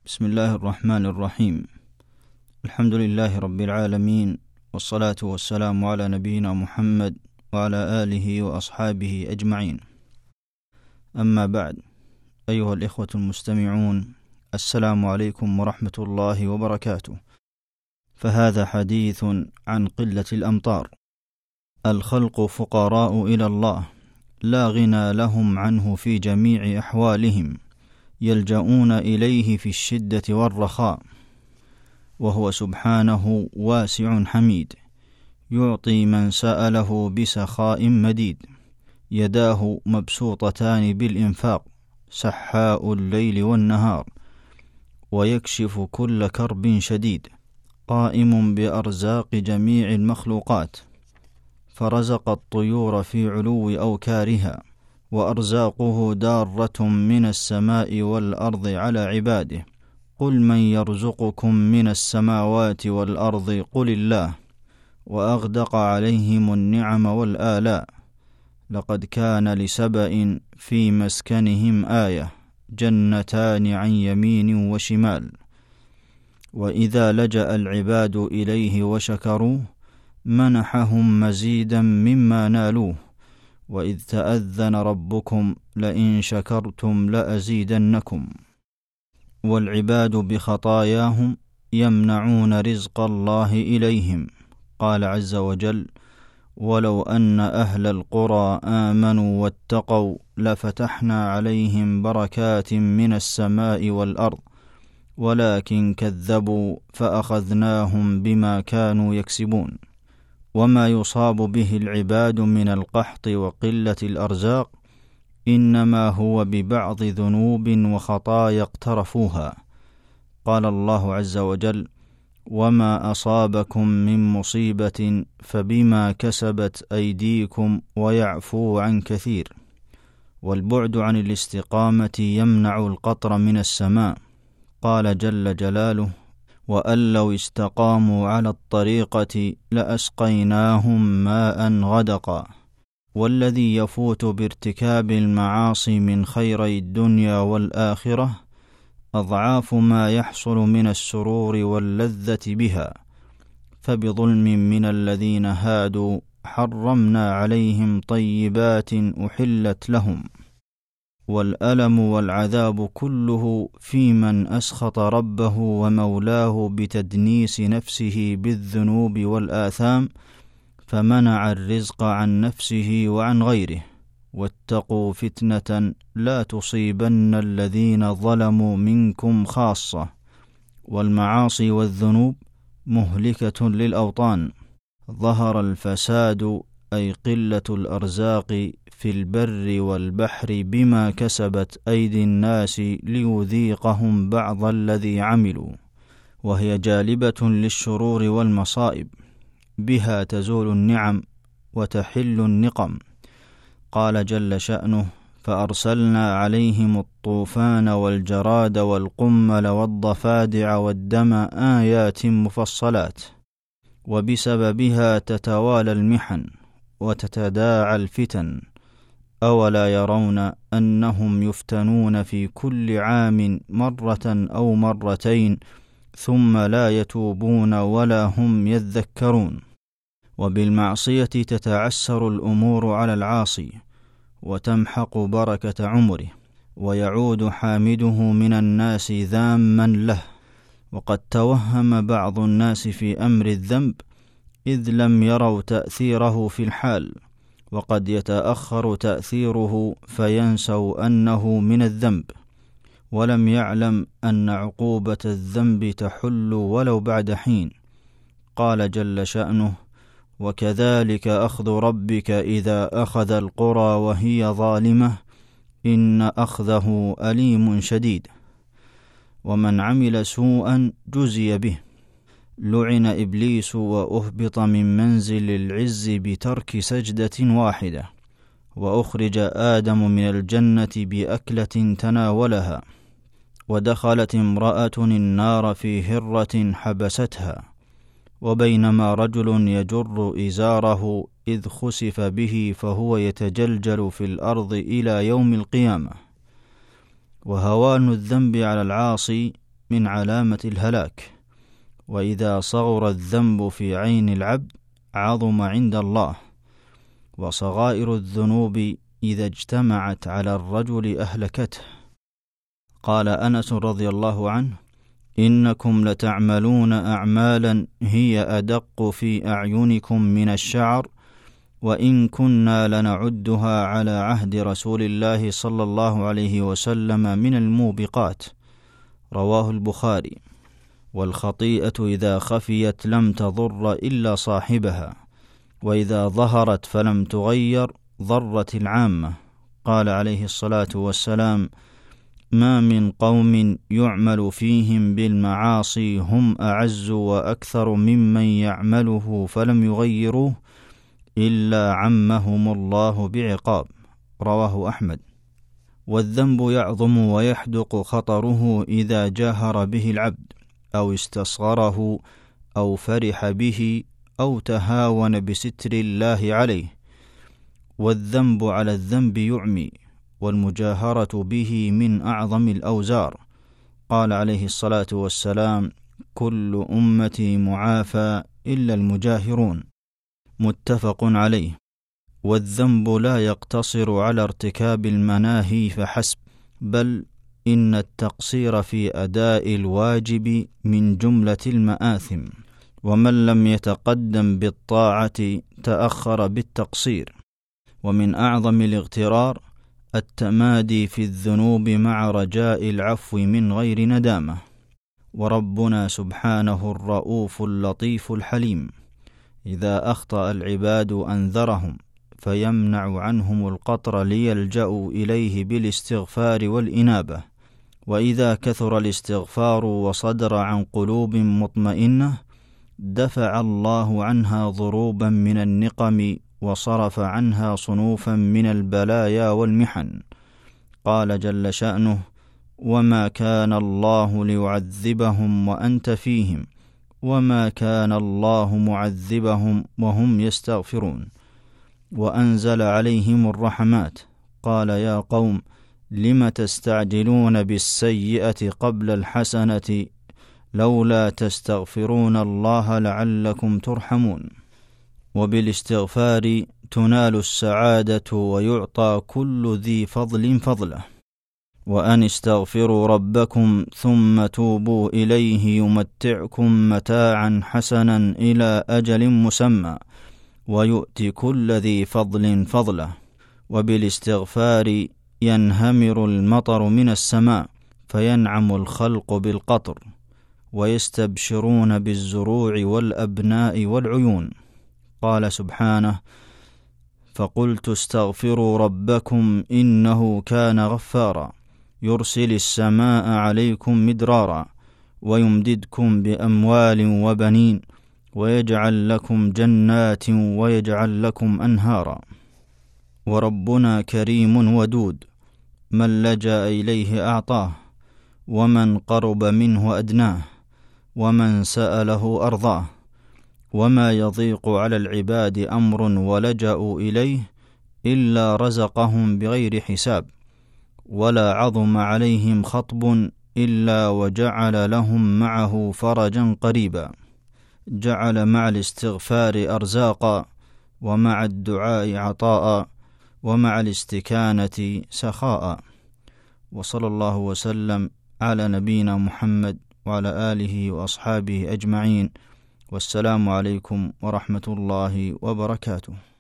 بسم الله الرحمن الرحيم. الحمد لله رب العالمين، والصلاة والسلام على نبينا محمد وعلى آله وأصحابه أجمعين. أما بعد، أيها الإخوة المستمعون، السلام عليكم ورحمة الله وبركاته. فهذا حديث عن قلة الأمطار. الخلق فقراء إلى الله، لا غنى لهم عنه في جميع أحوالهم، يلجؤون إليه في الشدة والرخاء، وهو سبحانه واسع حميد، يعطي من سأله بسخاء مديد، يداه مبسوطتان بالإنفاق، سحاء الليل والنهار، ويكشف كل كرب شديد، قائم بأرزاق جميع المخلوقات، فرزق الطيور في علو أوكارها، وأرزاقه دارة من السماء والأرض على عباده. قل من يرزقكم من السماوات والأرض قل الله، وأغدق عليهم النعم والآلاء. لقد كان لسبأ في مسكنهم آية، جنتان عن يمين وشمال. وإذا لجأ العباد إليه وشكروه منحهم مزيدا مما نالوه، وإذ تأذن ربكم لئن شكرتم لأزيدنكم. والعباد بخطاياهم يمنعون رزق الله إليهم. قال عز وجل: ولو أن أهل القرى آمنوا واتقوا لفتحنا عليهم بركات من السماء والأرض ولكن كذبوا فأخذناهم بما كانوا يكسبون. وما يصاب به العباد من القحط وقلة الأرزاق إنما هو ببعض ذنوب وخطايا اقترفوها. قال الله عز وجل: وما أصابكم من مصيبة فبما كسبت أيديكم ويعفو عن كثير. والبعد عن الاستقامة يمنع القطر من السماء. قال جل جلاله: وأن لو استقاموا على الطريقة لأسقيناهم ماء غدقا. والذي يفوت بارتكاب المعاصي من خيري الدنيا والآخرة أضعاف ما يحصل من السرور واللذة بها. فبظلم من الذين هادوا حرمنا عليهم طيبات أحلت لهم. والألم والعذاب كله في من أسخط ربه ومولاه بتدنيس نفسه بالذنوب والآثام، فمنع الرزق عن نفسه وعن غيره. واتقوا فتنة لا تصيبن الذين ظلموا منكم خاصة. والمعاصي والذنوب مهلكة للأوطان. ظهر الفساد أي قلة الأرزاق في البر والبحر بما كسبت أيدي الناس ليذيقهم بعض الذي عملوا، وهي جالبة للشرور والمصائب، بها تزول النعم وتحل النقم. قال جل شأنه: فأرسلنا عليهم الطوفان والجراد والقمل والضفادع والدم آيات مفصلات. وبسببها تتوالى المحن وتتداعى الفتن. أولا يرون أنهم يفتنون في كل عام مرة أو مرتين ثم لا يتوبون ولا هم يذكرون. وبالمعصية تتعسر الأمور على العاصي وتمحق بركة عمره، ويعود حامده من الناس ذاما له. وقد توهم بعض الناس في أمر الذنب إذ لم يروا تأثيره في الحال، وقد يتأخر تأثيره فينسوا أنه من الذنب، ولم يعلم أن عقوبة الذنب تحل ولو بعد حين. قال جل شأنه: وكذلك أخذ ربك إذا أخذ القرى وهي ظالمة إن أخذه أليم شديد. ومن عمل سوءا جزي به. لعن إبليس وأهبط من منزل العز بترك سجدة واحدة. وأخرج آدم من الجنة بأكلة تناولها. ودخلت امرأة النار في هرة حبستها. وبينما رجل يجر إزاره إذ خسف به فهو يتجلجل في الأرض إلى يوم القيامة. وهوان الذنب على العاصي من علامة الهلاك. وإذا صغر الذنب في عين العبد عظم عند الله. وصغائر الذنوب إذا اجتمعت على الرجل أهلكته. قال أنس رضي الله عنه: إنكم لتعملون أعمالا هي أدق في أعينكم من الشعر، وإن كنا لنعدها على عهد رسول الله صلى الله عليه وسلم من الموبقات. رواه البخاري. والخطيئة إذا خفيت لم تضر إلا صاحبها، وإذا ظهرت فلم تغير ضرت العامة. قال عليه الصلاة والسلام: ما من قوم يعمل فيهم بالمعاصي هم أعز وأكثر ممن يعمله فلم يغيروه إلا عمهم الله بعقاب. رواه أحمد. والذنب يعظم ويحدق خطره إذا جاهر به العبد، أو استصغره، أو فرح به، أو تهاون بستر الله عليه. والذنب على الذنب يعمي، والمجاهرة به من أعظم الأوزار. قال عليه الصلاة والسلام: كل أمتي معافى إلا المجاهرون. متفق عليه. والذنب لا يقتصر على ارتكاب المناهي فحسب، بل إن التقصير في أداء الواجب من جملة المآثم، ومن لم يتقدم بالطاعة تأخر بالتقصير. ومن أعظم الاغترار التمادي في الذنوب مع رجاء العفو من غير ندامة. وربنا سبحانه الرؤوف اللطيف الحليم، إذا أخطأ العباد أنذرهم فيمنع عنهم القطر ليلجأوا إليه بالاستغفار والإنابة. وإذا كثر الاستغفار وصدر عن قلوب مطمئنة دفع الله عنها ضروبا من النقم وصرف عنها صنوفا من البلايا والمحن. قال جل شأنه: وما كان الله ليعذبهم وأنت فيهم وما كان الله معذبهم وهم يستغفرون. وأنزل عليهم الرحمات. قال: يا قوم لم تستعجلون بالسيئة قبل الحسنة لولا تستغفرون الله لعلكم ترحمون. وبالاستغفار تنال السعادة ويعطى كل ذي فضل فضله. وأن استغفروا ربكم ثم توبوا إليه يمتعكم متاعا حسنا إلى أجل مسمى ويؤتي كل ذي فضل فضله. وبالاستغفار ينهمر المطر من السماء فينعم الخلق بالقطر، ويستبشرون بالزروع والأبناء والعيون. قال سبحانه: فقلت استغفروا ربكم إنه كان غفارا يرسل السماء عليكم مدرارا ويمددكم بأموال وبنين ويجعل لكم جنات ويجعل لكم أنهارا. وربنا كريم ودود، من لجأ إليه أعطاه، ومن قرب منه أدناه، ومن سأله أرضاه. وما يضيق على العباد أمر ولجأوا إليه إلا رزقهم بغير حساب، ولا عظم عليهم خطب إلا وجعل لهم معه فرجا قريبا. جعل مع الاستغفار أرزاقا، ومع الدعاء عطاء، ومع الاستكانة سخاء. وصلى الله وسلم على نبينا محمد وعلى آله وأصحابه أجمعين، والسلام عليكم ورحمة الله وبركاته.